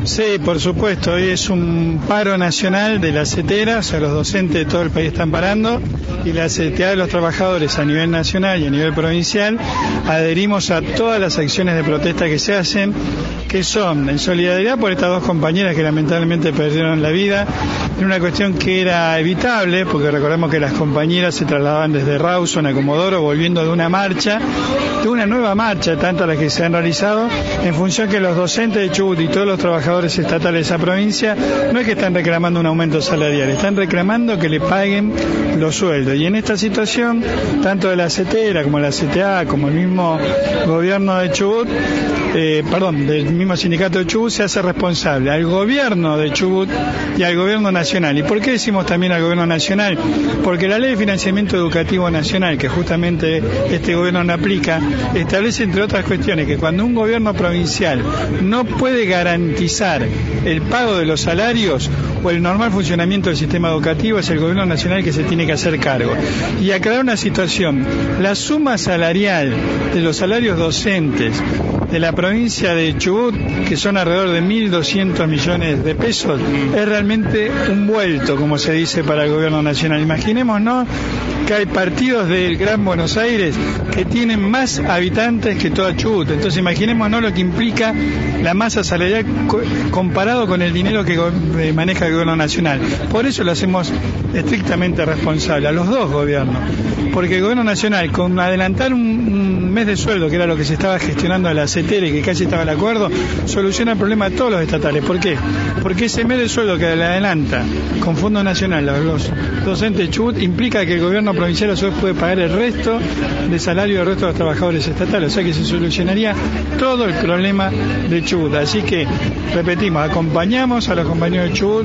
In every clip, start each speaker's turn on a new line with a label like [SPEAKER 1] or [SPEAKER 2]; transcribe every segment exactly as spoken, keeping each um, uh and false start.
[SPEAKER 1] Sí, por supuesto, hoy es un paro nacional de las CETERA, o sea, los docentes de todo el país están parando, y la C T A de los trabajadores a nivel nacional y a nivel provincial adherimos a todas las acciones de protesta que se hacen, que son en solidaridad por estas dos compañeras que lamentablemente perdieron la vida, en una cuestión que era evitable, porque recordemos que las compañeras se trasladaban desde Rawson a Comodoro, volviendo de una marcha, de una nueva marcha, tantas las que se han realizado, en función que los docentes de Chubut y todos los trabajadores estatales de esa provincia no es que están reclamando un aumento salarial, están reclamando que le paguen los sueldos. Y en esta situación, tanto de la CETERA como la C T A, como el mismo gobierno de Chubut, eh, perdón, del mismo sindicato de Chubut, se hace responsable al gobierno de Chubut y al gobierno nacional. ¿Y por qué decimos también al gobierno nacional? Porque la ley de financiamiento educativo nacional, que justamente este gobierno no aplica, establece, entre otras cuestiones, que cuando un gobierno provincial no puede garantizar el pago de los salarios o el normal funcionamiento del sistema educativo, es el gobierno nacional que se tiene que hacer cargo. Y aclarar una situación: la suma salarial de los salarios docentes de la provincia de Chubut, que son alrededor de mil doscientos millones de pesos, es realmente un vuelto, como se dice, para el gobierno nacional. Imaginémonos que hay partidos del Gran Buenos Aires que tienen más habitantes que toda Chubut. Entonces imaginémonos lo que implica la masa salarial co- comparado con el dinero que go- eh, maneja el gobierno nacional. Por eso lo hacemos estrictamente responsable a los dos gobiernos, porque el gobierno nacional, con adelantar un, un mes de sueldo, que era lo que se estaba gestionando a la CETERA y que casi estaba el acuerdo, soluciona el problema de todos los estatales. ¿Por qué? Porque ese mes de sueldo que le adelanta con Fondo Nacional a los docentes de Chubut implica que el gobierno provincial a su vez puede pagar el resto de salario del resto de los trabajadores estatales, o sea que se solucionaría todo el problema de Chubut. Así que, repetimos, acompañamos a los compañeros de Chubut,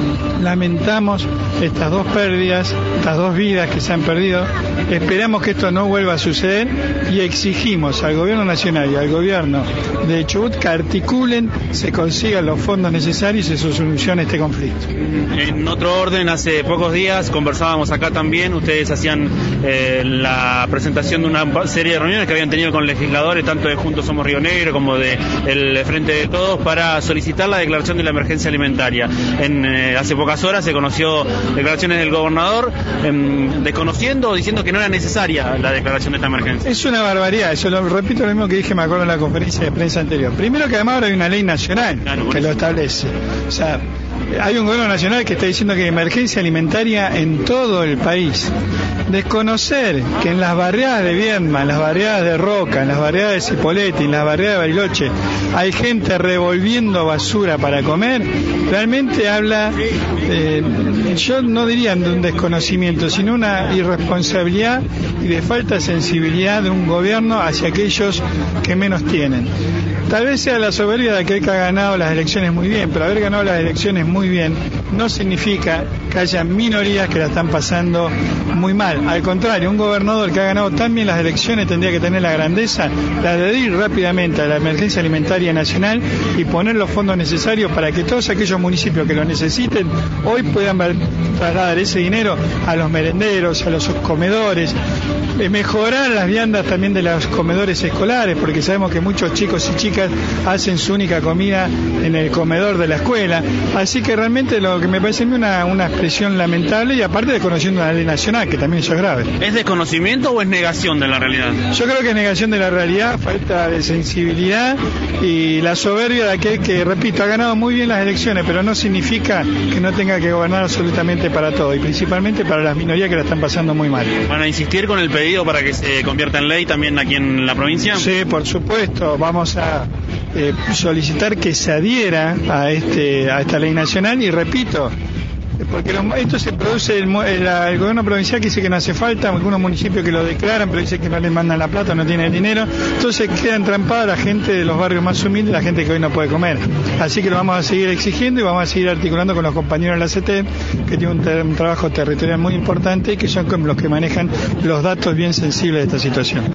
[SPEAKER 1] lamentamos estas dos pérdidas, estas dos vidas que se han perdido, esperamos que esto no vuelva a suceder y exigimos al gobierno nacional y al gobierno de Chubut que articulen, se consigan los fondos necesarios y se solucione este conflicto.
[SPEAKER 2] En otro orden, hace pocos días conversábamos acá también, ustedes hacían eh, la presentación de una serie de reuniones que habían tenido con legisladores, tanto de Juntos Somos Río Negro como de el Frente de Todos, para solicitar la declaración de la emergencia alimentaria. En, eh, hace pocas horas se conoció declaraciones del gobernador eh, desconociendo o diciendo que no era necesaria la declaración de esta emergencia.
[SPEAKER 1] Es una barbaridad, eso lo repito lo mismo que dije, me acuerdo en la conferencia de prensa anterior. Primero que además ahora hay una ley nacional claro, que lo establece. O sea, hay un gobierno nacional que está diciendo que hay emergencia alimentaria en todo el país. Desconocer que en las barriadas de Viedma, en las barriadas de Roca, en las barriadas de Cipolletti, en las barriadas de Bariloche, hay gente revolviendo basura para comer, realmente habla, eh, yo no diría de un desconocimiento, sino una irresponsabilidad y de falta de sensibilidad de un gobierno hacia aquellos que menos tienen. Tal vez sea la soberbia de aquel que ha ganado las elecciones muy bien, pero haber ganado las elecciones muy bien no significa que haya minorías que la están pasando muy mal. Al contrario, un gobernador que ha ganado tan bien las elecciones tendría que tener la grandeza de adherir rápidamente a la emergencia alimentaria nacional y poner los fondos necesarios para que todos aquellos municipios que lo necesiten hoy puedan trasladar ese dinero a los merenderos, a los comedores, eh, mejorar las viandas también de los comedores escolares, porque sabemos que muchos chicos y chicas hacen su única comida en el comedor de la escuela. Así que realmente lo que me parece a mí una, una expresión lamentable, y aparte desconociendo la ley nacional, que también eso es grave.
[SPEAKER 2] ¿Es desconocimiento o es negación de la realidad?
[SPEAKER 1] Yo creo que es negación de la realidad, falta de sensibilidad y la soberbia de aquel que, repito, ha ganado muy bien las elecciones, pero no significa que no tenga que gobernar absolutamente para todo, y principalmente para las minorías que la están pasando muy mal.
[SPEAKER 2] ¿Van a insistir con el pedido para que se convierta en ley también aquí en la provincia?
[SPEAKER 1] Sí, por supuesto, vamos a eh, solicitar que se adhiera a este a esta ley nacional, y repito, porque lo, esto se produce el, el, el gobierno provincial que dice que no hace falta, algunos municipios que lo declaran pero dice que no les mandan la plata, no tienen el dinero, entonces queda entrampada la gente de los barrios más humildes, la gente que hoy no puede comer. Así que lo vamos a seguir exigiendo y vamos a seguir articulando con los compañeros de la C T E, que tienen un, ter, un trabajo territorial muy importante y que son los que manejan los datos bien sensibles de esta situación.